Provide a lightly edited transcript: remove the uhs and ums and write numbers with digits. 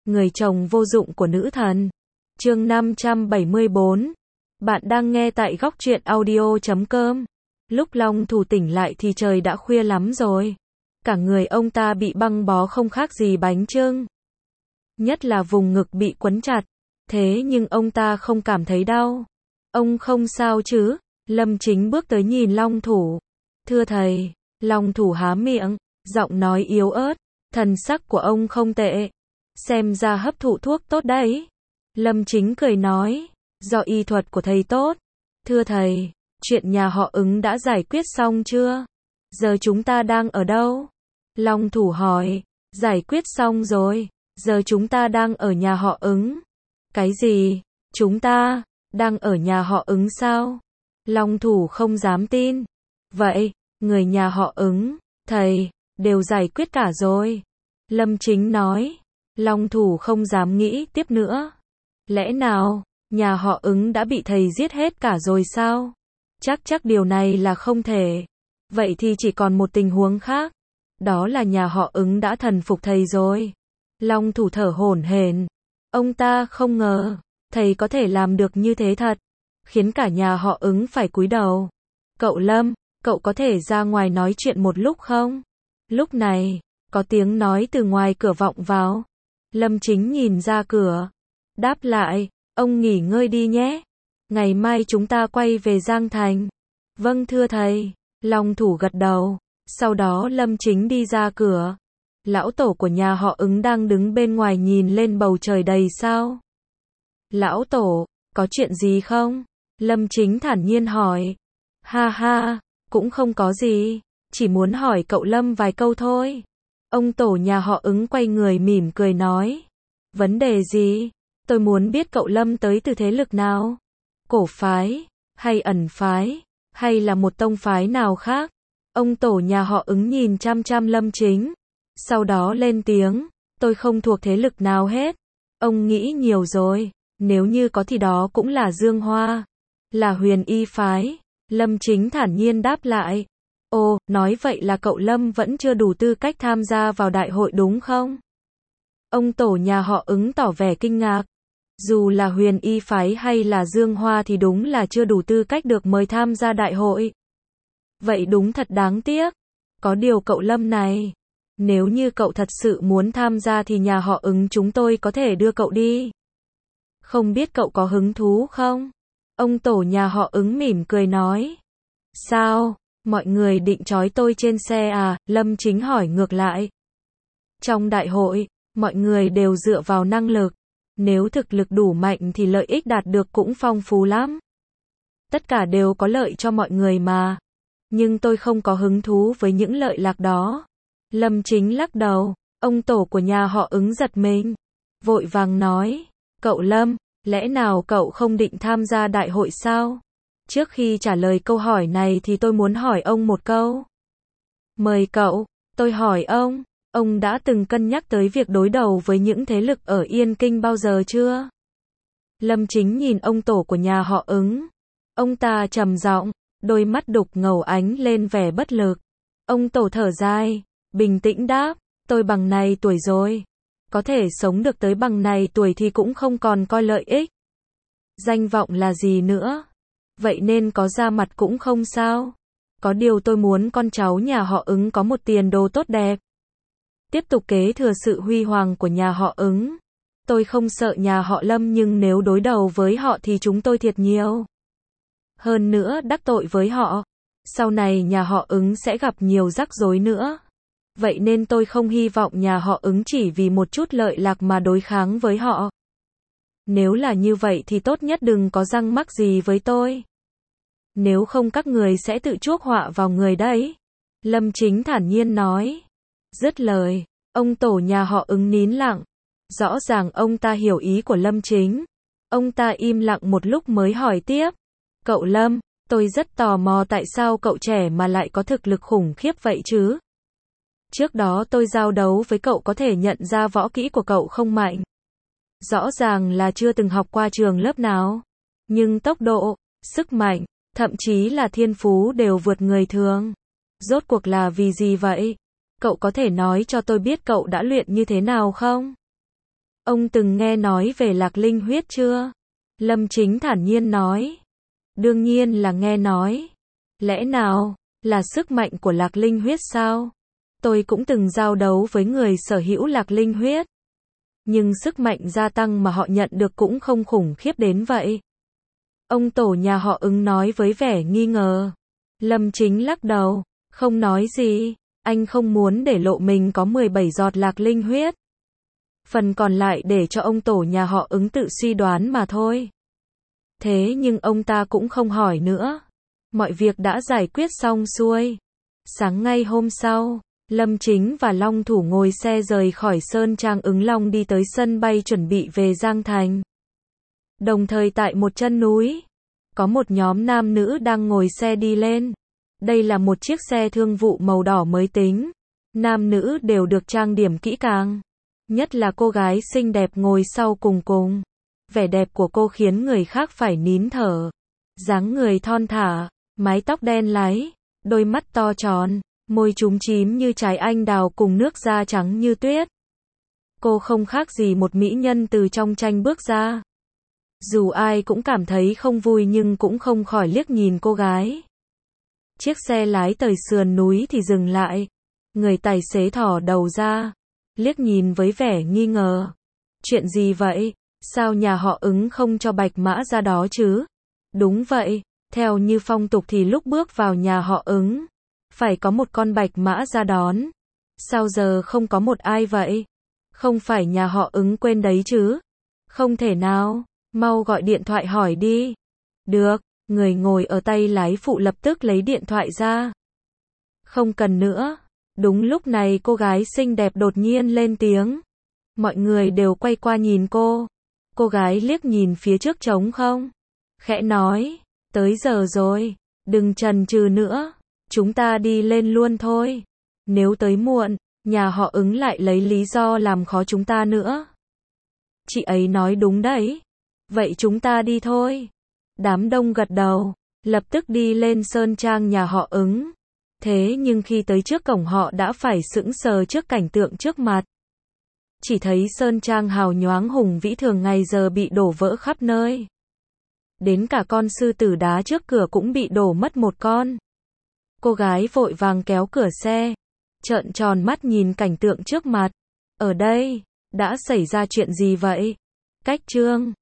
người chồng vô dụng của nữ thần. Chương 574. Bạn đang nghe tại góc truyện audio.com. Lúc Long Thủ tỉnh lại thì trời đã khuya lắm rồi. Cả người ông ta bị băng bó không khác gì bánh chưng. Nhất là vùng ngực bị quấn chặt. Thế nhưng ông ta không cảm thấy đau. Ông không sao chứ? Lâm Chính bước tới nhìn Long Thủ. Thưa thầy. Long Thủ há miệng, giọng nói yếu ớt. Thần sắc của ông không tệ. Xem ra hấp thụ thuốc tốt đấy. Lâm Chính cười nói. Do y thuật của thầy tốt. Thưa thầy, chuyện nhà họ Ứng đã giải quyết xong chưa? Giờ chúng ta đang ở đâu? Long Thủ hỏi. Giải quyết xong rồi. Giờ chúng ta đang ở nhà họ Ứng. Cái gì? Chúng ta đang ở nhà họ Ứng sao? Long Thủ không dám tin. Vậy, người nhà họ Ứng, thầy, đều giải quyết cả rồi. Lâm Chính nói. Long Thủ không dám nghĩ tiếp nữa. Lẽ nào, nhà họ Ứng đã bị thầy giết hết cả rồi sao? Chắc điều này là không thể. Vậy thì chỉ còn một tình huống khác. Đó là nhà họ Ứng đã thần phục thầy rồi. Long Thủ thở hổn hển. Ông ta không ngờ, thầy có thể làm được như thế thật. Khiến cả nhà họ Ứng phải cúi đầu. Cậu Lâm, cậu có thể ra ngoài nói chuyện một lúc không? Lúc này, có tiếng nói từ ngoài cửa vọng vào. Lâm Chính nhìn ra cửa. Đáp lại, ông nghỉ ngơi đi nhé. Ngày mai chúng ta quay về Giang Thành. Vâng thưa thầy. Long Thủ gật đầu. Sau đó Lâm Chính đi ra cửa. Lão tổ của nhà họ Ứng đang đứng bên ngoài nhìn lên bầu trời đầy sao. Lão tổ, có chuyện gì không? Lâm Chính thản nhiên hỏi. Ha ha, cũng không có gì. Chỉ muốn hỏi cậu Lâm vài câu thôi. Ông tổ nhà họ Ứng quay người mỉm cười nói. Vấn đề gì? Tôi muốn biết cậu Lâm tới từ thế lực nào? Cổ phái, hay ẩn phái, hay là một tông phái nào khác? Ông tổ nhà họ Ứng nhìn chăm chăm Lâm Chính. Sau đó lên tiếng, tôi không thuộc thế lực nào hết. Ông nghĩ nhiều rồi, nếu như có thì đó cũng là Dương Hoa. Là Huyền Y phái. Lâm Chính thản nhiên đáp lại. Ồ, nói vậy là cậu Lâm vẫn chưa đủ tư cách tham gia vào đại hội đúng không? Ông tổ nhà họ Ứng tỏ vẻ kinh ngạc. Dù là Huyền Y phái hay là Dương Hoa thì đúng là chưa đủ tư cách được mời tham gia đại hội. Vậy đúng thật đáng tiếc. Có điều cậu Lâm này, nếu như cậu thật sự muốn tham gia thì nhà họ Ứng chúng tôi có thể đưa cậu đi. Không biết cậu có hứng thú không? Ông tổ nhà họ Ứng mỉm cười nói. Sao? Mọi người định trói tôi trên xe à? Lâm Chính hỏi ngược lại. Trong đại hội, mọi người đều dựa vào năng lực. Nếu thực lực đủ mạnh thì lợi ích đạt được cũng phong phú lắm. Tất cả đều có lợi cho mọi người mà. Nhưng tôi không có hứng thú với những lợi lạc đó. Lâm Chính lắc đầu. Ông tổ của nhà họ Ứng giật mình. Vội vàng nói. Cậu Lâm, lẽ nào cậu không định tham gia đại hội sao? Trước khi trả lời câu hỏi này thì tôi muốn hỏi ông một câu. Mời cậu, tôi hỏi ông đã từng cân nhắc tới việc đối đầu với những thế lực ở Yên Kinh bao giờ chưa? Lâm Chính nhìn ông tổ của nhà họ Ứng. Ông ta trầm giọng, đôi mắt đục ngầu ánh lên vẻ bất lực. Ông tổ thở dài, bình tĩnh đáp, tôi bằng này tuổi rồi. Có thể sống được tới bằng này tuổi thì cũng không còn coi lợi ích. Danh vọng là gì nữa? Vậy nên có ra mặt cũng không sao. Có điều tôi muốn con cháu nhà họ Ứng có một tiền đồ tốt đẹp. Tiếp tục kế thừa sự huy hoàng của nhà họ Ứng. Tôi không sợ nhà họ Lâm nhưng nếu đối đầu với họ thì chúng tôi thiệt nhiều. Hơn nữa đắc tội với họ. Sau này nhà họ Ứng sẽ gặp nhiều rắc rối nữa. Vậy nên tôi không hy vọng nhà họ Ứng chỉ vì một chút lợi lạc mà đối kháng với họ. Nếu là như vậy thì tốt nhất đừng có răng mắc gì với tôi. Nếu không các người sẽ tự chuốc họa vào người đấy. Lâm Chính thản nhiên nói. Dứt lời, ông tổ nhà họ Ứng nín lặng. Rõ ràng ông ta hiểu ý của Lâm Chính. Ông ta im lặng một lúc mới hỏi tiếp. Cậu Lâm, tôi rất tò mò tại sao cậu trẻ mà lại có thực lực khủng khiếp vậy chứ? Trước đó tôi giao đấu với cậu có thể nhận ra võ kỹ của cậu không mạnh. Rõ ràng là chưa từng học qua trường lớp nào. Nhưng tốc độ, sức mạnh, thậm chí là thiên phú đều vượt người thường. Rốt cuộc là vì gì vậy? Cậu có thể nói cho tôi biết cậu đã luyện như thế nào không? Ông từng nghe nói về Lạc Linh huyết chưa? Lâm Chính thản nhiên nói. Đương nhiên là nghe nói. Lẽ nào, là sức mạnh của Lạc Linh huyết sao? Tôi cũng từng giao đấu với người sở hữu Lạc Linh huyết. Nhưng sức mạnh gia tăng mà họ nhận được cũng không khủng khiếp đến vậy. Ông tổ nhà họ Ứng nói với vẻ nghi ngờ. Lâm Chính lắc đầu, không nói gì, anh không muốn để lộ mình có 17 giọt Lạc Linh huyết. Phần còn lại để cho ông tổ nhà họ Ứng tự suy đoán mà thôi. Thế nhưng ông ta cũng không hỏi nữa. Mọi việc đã giải quyết xong xuôi. Sáng ngay hôm sau, Lâm Chính và Long Thủ ngồi xe rời khỏi Sơn Trang Ứng Long đi tới sân bay chuẩn bị về Giang Thành. Đồng thời tại một chân núi, có một nhóm nam nữ đang ngồi xe đi lên. Đây là một chiếc xe thương vụ màu đỏ mới tính. Nam nữ đều được trang điểm kỹ càng. Nhất là cô gái xinh đẹp ngồi sau cùng cùng. Vẻ đẹp của cô khiến người khác phải nín thở. Dáng người thon thả, mái tóc đen láy, đôi mắt to tròn, môi chúm chím như trái anh đào cùng nước da trắng như tuyết. Cô không khác gì một mỹ nhân từ trong tranh bước ra. Dù ai cũng cảm thấy không vui nhưng cũng không khỏi liếc nhìn cô gái. Chiếc xe lái tới sườn núi thì dừng lại. Người tài xế thỏ đầu ra, liếc nhìn với vẻ nghi ngờ. Chuyện gì vậy? Sao nhà họ Ứng không cho Bạch Mã ra đó chứ? Đúng vậy, theo như phong tục thì lúc bước vào nhà họ Ứng, phải có một con Bạch Mã ra đón. Sao giờ không có một ai vậy? Không phải nhà họ Ứng quên đấy chứ? Không thể nào, mau gọi điện thoại hỏi đi. Được, người ngồi ở tay lái phụ lập tức lấy điện thoại ra. Không cần nữa. Đúng lúc này cô gái xinh đẹp đột nhiên lên tiếng. Mọi người đều quay qua nhìn cô. Cô gái liếc nhìn phía trước trống không, khẽ nói, tới giờ rồi, đừng chần chừ nữa, chúng ta đi lên luôn thôi. Nếu tới muộn, nhà họ Ứng lại lấy lý do làm khó chúng ta nữa. Chị ấy nói đúng đấy. Vậy chúng ta đi thôi. Đám đông gật đầu, lập tức đi lên sơn trang nhà họ Ứng. Thế nhưng khi tới trước cổng họ đã phải sững sờ trước cảnh tượng trước mặt. Chỉ thấy sơn trang hào nhoáng hùng vĩ thường ngày giờ bị đổ vỡ khắp nơi. Đến cả con sư tử đá trước cửa cũng bị đổ mất một con. Cô gái vội vàng kéo cửa xe, trợn tròn mắt nhìn cảnh tượng trước mặt. Ở đây, đã xảy ra chuyện gì vậy? Cách chương